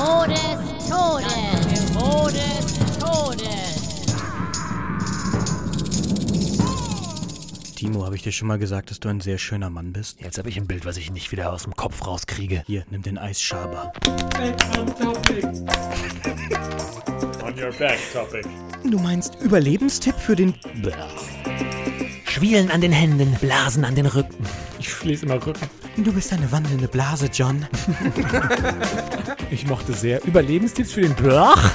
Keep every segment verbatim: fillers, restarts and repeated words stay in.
Niveau des Todes. Das Niveau des Todes. Timo, habe ich dir schon mal gesagt, dass du ein sehr schöner Mann bist? Jetzt habe ich ein Bild, was ich nicht wieder aus dem Kopf rauskriege. Hier, nimm den Eisschaber. Back on topic. On your back topic. Du meinst Überlebenstipp für den... Schwielen an den Händen, Blasen an den Rücken. Ich schließe immer Rücken. Du bist eine wandelnde Blase, John. Ich mochte sehr Überlebenstipps für den Blach.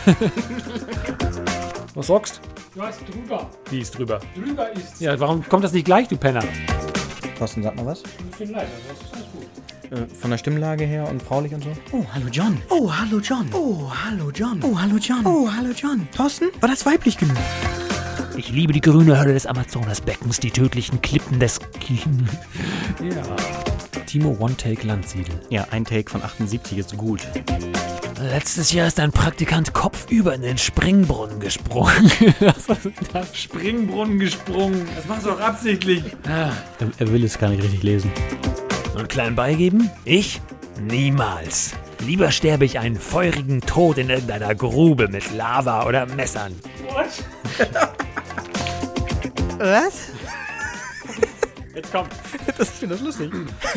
Was sagst Du hast drüber. Wie ist drüber? Drüber ist Ja, warum kommt das nicht gleich, du Penner? Thorsten, sag mal was. ein bisschen leiser, das ist ganz gut. Äh, von der Stimmlage her und fraulich und so. Oh, hallo John. Oh, hallo John. Oh, hallo John. Oh, hallo John. Oh, hallo John. Thorsten, war das weiblich genug? Ich liebe die grüne Hölle des Amazonasbeckens, die tödlichen Klippen des... Ja. Timo One-Take Landsiedel. Ja, ein Take von achtundsiebzig ist gut. Letztes Jahr ist ein Praktikant kopfüber in den Springbrunnen gesprungen. Was ist das? Springbrunnen gesprungen. Das machst du doch absichtlich. Ah, Er, er will es gar nicht richtig lesen. und klein beigeben? Ich? Niemals. Lieber sterbe ich einen feurigen Tod in irgendeiner Grube mit Lava oder Messern. Was? Jetzt komm. Das ist das lustig.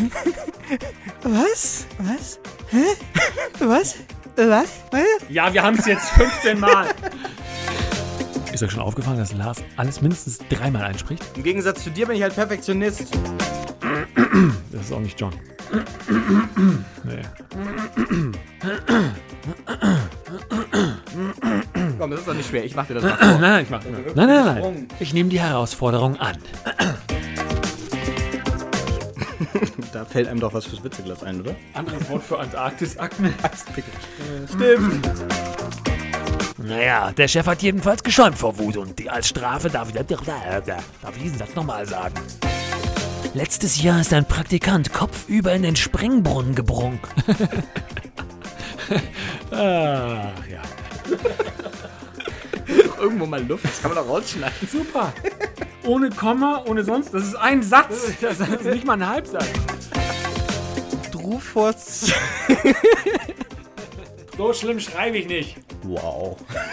Was? Was? Hä? Was? Was? Was? Ja, wir haben es jetzt fünfzehn Mal. Ist euch schon aufgefallen, dass Lars alles mindestens dreimal einspricht? Im Gegensatz zu dir bin ich halt Perfektionist. Das ist auch nicht John. Nee. Komm, das ist doch nicht schwer. Ich mach dir das mal Nein, nein, ich mach Nein, nein, nein. Ich nehme die Herausforderung an. Da fällt einem doch was fürs Witzeglas ein, oder? Anderes Wort für Antarktis-Akne. Stimmt. Naja, der Chef hat jedenfalls geschäumt vor Wut und die, als Strafe darf ich, darf ich diesen Satz nochmal sagen. Letztes Jahr ist ein Praktikant kopfüber in den Springbrunnen gebrungen. Ach ja. Irgendwo mal Luft, das kann man doch rausschneiden. Super. Ohne Komma, ohne sonst. Das ist ein Satz. Das ist nicht mal ein Halbsatz. Drufos. So schlimm schreibe ich nicht. Wow.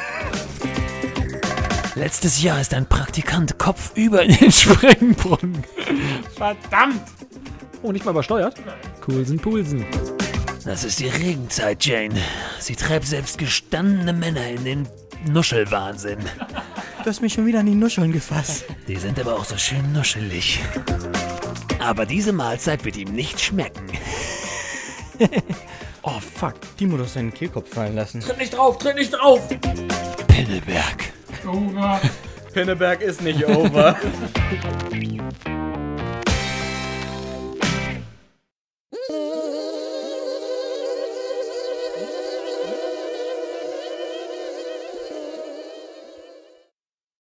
Letztes Jahr ist ein Praktikant kopfüber in den Springbrunnen. Verdammt. Oh, nicht mal übersteuert? Coolsen, Pulsen. Das ist die Regenzeit, Jane. Sie treibt selbst gestandene Männer in den Nuschelwahnsinn. Du hast mich schon wieder an die Nuscheln gefasst. Die sind aber auch so schön nuschelig. Aber diese Mahlzeit wird ihm nicht schmecken. Oh fuck, Timo, du hast seinen Kehlkopf fallen lassen. Tritt nicht drauf, tritt nicht drauf. Pinneberg. Over. Pinneberg ist nicht over.